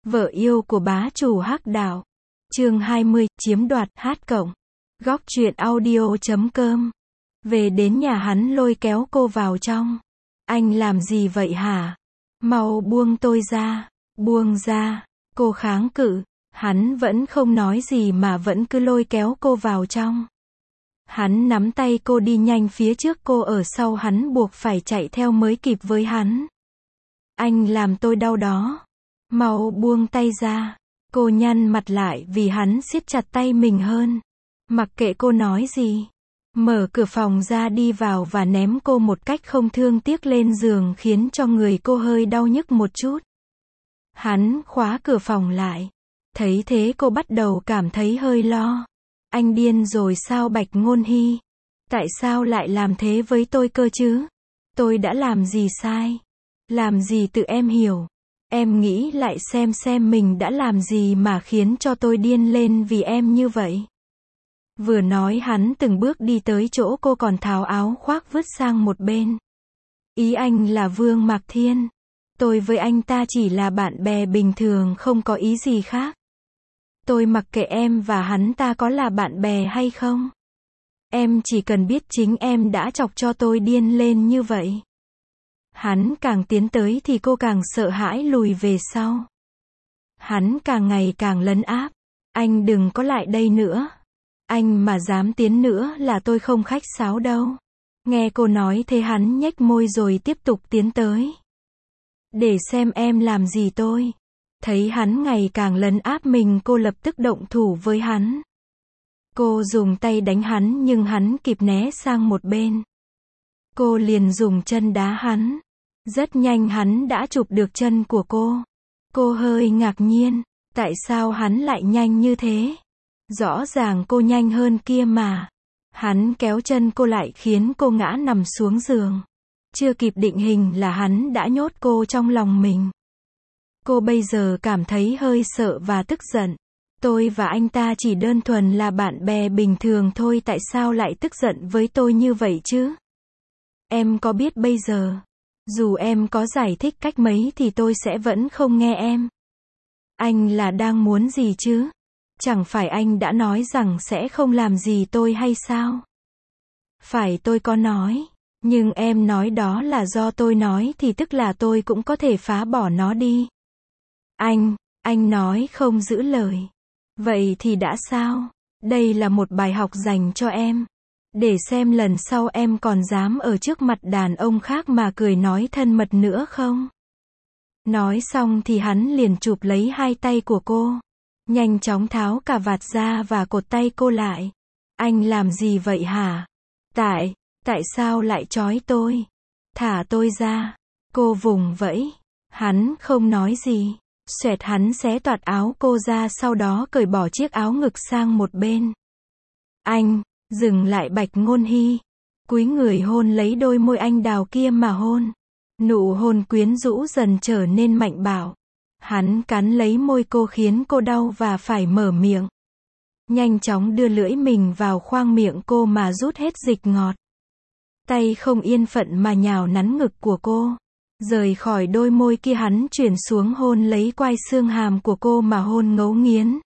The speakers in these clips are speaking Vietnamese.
Vợ yêu của bá chủ Hắc Đạo. Chương 20, chiếm đoạt, hát cộng. Góc truyện audio.com. Về đến nhà hắn lôi kéo cô vào trong. Anh làm gì vậy hả? Mau buông tôi ra. Buông ra. Cô kháng cự. Hắn vẫn không nói gì mà vẫn cứ lôi kéo cô vào trong. Hắn nắm tay cô đi nhanh phía trước, cô ở sau hắn buộc phải chạy theo mới kịp với hắn. Anh làm tôi đau đó. Mau buông tay ra. Cô nhăn mặt lại vì hắn siết chặt tay mình hơn. Mặc kệ cô nói gì. Mở cửa phòng ra đi vào và ném cô một cách không thương tiếc lên giường khiến cho người cô hơi đau nhức một chút. Hắn khóa cửa phòng lại. Thấy thế cô bắt đầu cảm thấy hơi lo. Anh điên rồi sao Bạch Ngôn Hy? Tại sao lại làm thế với tôi cơ chứ? Tôi đã làm gì sai? Làm gì tự em hiểu? Em nghĩ lại xem mình đã làm gì mà khiến cho tôi điên lên vì em như vậy. Vừa nói hắn từng bước đi tới chỗ cô còn tháo áo khoác vứt sang một bên. Ý anh là Vương Mạc Thiên. Tôi với anh ta chỉ là bạn bè bình thường, không có ý gì khác. Tôi mặc kệ em và hắn ta có là bạn bè hay không. Em chỉ cần biết chính em đã chọc cho tôi điên lên như vậy. Hắn càng tiến tới thì cô càng sợ hãi lùi về sau. Hắn càng ngày càng lấn áp. Anh đừng có lại đây nữa. Anh mà dám tiến nữa là tôi không khách sáo đâu. Nghe cô nói thế hắn nhếch môi rồi tiếp tục tiến tới. Để xem em làm gì tôi. Thấy hắn ngày càng lấn áp mình, cô lập tức động thủ với hắn. Cô dùng tay đánh hắn nhưng hắn kịp né sang một bên. Cô liền dùng chân đá hắn. Rất nhanh hắn đã chụp được chân của cô. Cô hơi ngạc nhiên. Tại sao hắn lại nhanh như thế? Rõ ràng cô nhanh hơn kia mà. Hắn kéo chân cô lại khiến cô ngã nằm xuống giường. Chưa kịp định hình là hắn đã nhốt cô trong lòng mình. Cô bây giờ cảm thấy hơi sợ và tức giận. Tôi và anh ta chỉ đơn thuần là bạn bè bình thường thôi, tại sao lại tức giận với tôi như vậy chứ? Em có biết bây giờ, dù em có giải thích cách mấy thì tôi sẽ vẫn không nghe em. Anh là đang muốn gì chứ? Chẳng phải anh đã nói rằng sẽ không làm gì tôi hay sao? Phải, tôi có nói. Nhưng em nói đó là do tôi nói thì tức là tôi cũng có thể phá bỏ nó đi. Anh nói không giữ lời. Vậy thì đã sao? Đây là một bài học dành cho em. Để xem lần sau em còn dám ở trước mặt đàn ông khác mà cười nói thân mật nữa không? Nói xong thì hắn liền chụp lấy hai tay của cô. Nhanh chóng tháo cà vạt ra và cột tay cô lại. Anh làm gì vậy hả? Tại sao lại trói tôi? Thả tôi ra. Cô vùng vẫy. Hắn không nói gì. Xoẹt, hắn xé toạc áo cô ra, sau đó cởi bỏ chiếc áo ngực sang một bên. Anh, dừng lại Bạch Ngôn Hy. Cúi người hôn lấy đôi môi anh đào kia mà hôn. Nụ hôn quyến rũ dần trở nên mạnh bạo. Hắn cắn lấy môi cô khiến cô đau và phải mở miệng. Nhanh chóng đưa lưỡi mình vào khoang miệng cô mà rút hết dịch ngọt. Tay không yên phận mà nhào nắn ngực của cô. Rời khỏi đôi môi kia, hắn chuyển xuống hôn lấy quai xương hàm của cô mà hôn ngấu nghiến.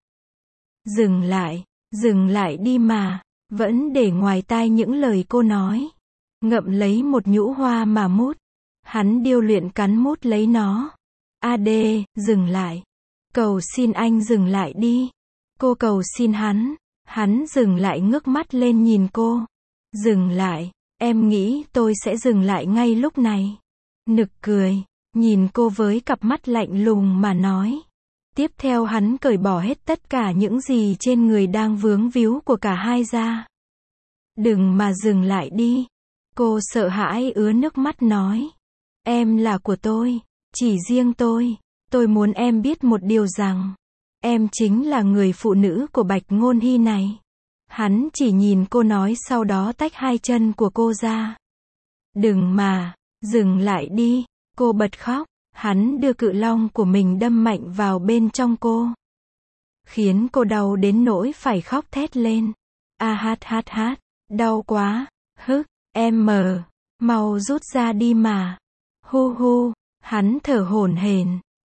Dừng lại đi mà. Vẫn để ngoài tai những lời cô nói. Ngậm lấy một nhũ hoa mà mút. Hắn điêu luyện cắn mút lấy nó. Dừng lại. Cầu xin anh dừng lại đi. Cô cầu xin hắn. Hắn dừng lại, ngước mắt lên nhìn cô. Dừng lại. Em nghĩ tôi sẽ dừng lại ngay lúc này. Nực cười. Nhìn cô với cặp mắt lạnh lùng mà nói. Tiếp theo hắn cởi bỏ hết tất cả những gì trên người đang vướng víu của cả hai ra. Đừng mà dừng lại đi. Cô sợ hãi ứa nước mắt nói. Em là của tôi. Chỉ riêng tôi. Tôi muốn em biết một điều rằng. Em chính là người phụ nữ của Bạch Ngôn Hy này. Hắn chỉ nhìn cô nói, sau đó tách hai chân của cô ra. Đừng mà. Dừng lại đi. Cô bật khóc. Hắn đưa cự long của mình đâm mạnh vào bên trong cô. Khiến cô đau đến nỗi phải khóc thét lên. Hát. Đau quá. Em mau rút ra đi mà. Hu. Hắn thở hổn hển.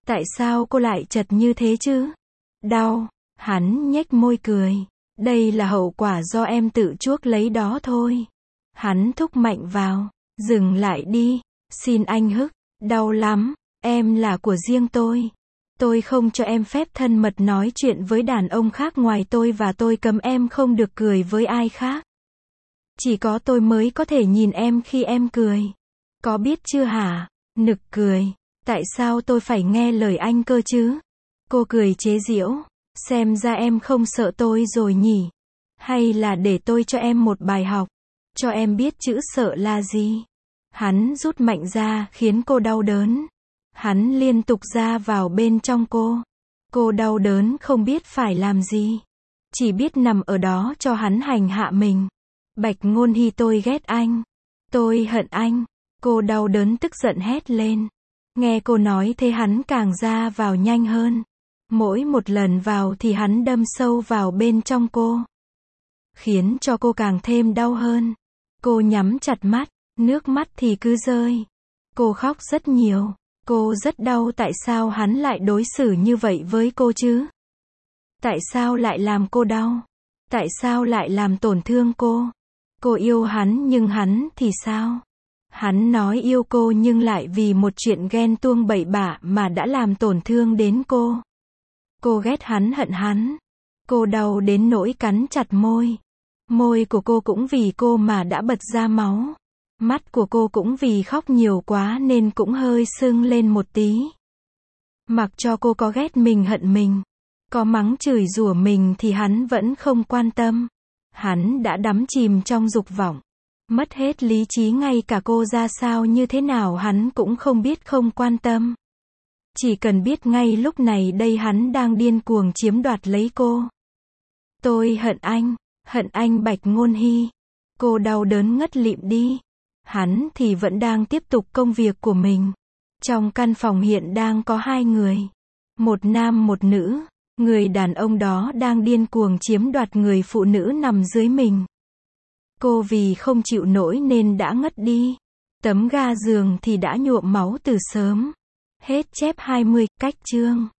Tại sao cô lại chật như thế chứ? Đau. Hắn nhếch môi cười. Đây là hậu quả do em tự chuốc lấy đó thôi. Hắn thúc mạnh vào. Dừng lại đi. Xin anh Hức. Đau lắm. Em là của riêng tôi. Tôi không cho em phép thân mật nói chuyện với đàn ông khác ngoài tôi và tôi cấm em không được cười với ai khác. Chỉ có tôi mới có thể nhìn em khi em cười. Có biết chưa hả? Nực cười. Tại sao tôi phải nghe lời anh cơ chứ? Cô cười chế giễu. Xem ra em không sợ tôi rồi nhỉ? Hay là để tôi cho em một bài học? Cho em biết chữ sợ là gì? Hắn rút mạnh ra khiến cô đau đớn. Hắn liên tục ra vào bên trong cô. Cô đau đớn không biết phải làm gì. Chỉ biết nằm ở đó cho hắn hành hạ mình. Bạch Ngôn Hy, tôi ghét anh. Tôi hận anh. Cô đau đớn tức giận hét lên. Nghe cô nói thế hắn càng ra vào nhanh hơn. Mỗi một lần vào thì hắn đâm sâu vào bên trong cô. Khiến cho cô càng thêm đau hơn. Cô nhắm chặt mắt, nước mắt thì cứ rơi. Cô khóc rất nhiều. Cô rất đau. Tại sao hắn lại đối xử như vậy với cô chứ? Tại sao lại làm cô đau? Tại sao lại làm tổn thương cô? Cô yêu hắn nhưng hắn thì sao? Hắn nói yêu cô nhưng lại vì một chuyện ghen tuông bậy bạ mà đã làm tổn thương đến cô. Cô ghét hắn, hận hắn. Cô đau đến nỗi cắn chặt môi. Môi của cô cũng vì cô mà đã bật ra máu. Mắt của cô cũng vì khóc nhiều quá nên cũng hơi sưng lên một tí. Mặc cho cô có ghét mình, hận mình, có mắng chửi rủa mình thì hắn vẫn không quan tâm. Hắn đã đắm chìm trong dục vọng. Mất hết lý trí, ngay cả cô ra sao như thế nào hắn cũng không biết, không quan tâm. Chỉ cần biết ngay lúc này đây hắn đang điên cuồng chiếm đoạt lấy cô. Tôi hận anh Bạch Ngôn Hy. Cô đau đớn ngất lịm đi. Hắn thì vẫn đang tiếp tục công việc của mình. Trong căn phòng hiện đang có hai người. Một nam một nữ. Người đàn ông đó đang điên cuồng chiếm đoạt người phụ nữ nằm dưới mình. Cô vì không chịu nổi nên đã ngất đi. Tấm ga giường thì đã nhuộm máu từ sớm. Hết chép 20, cách chương.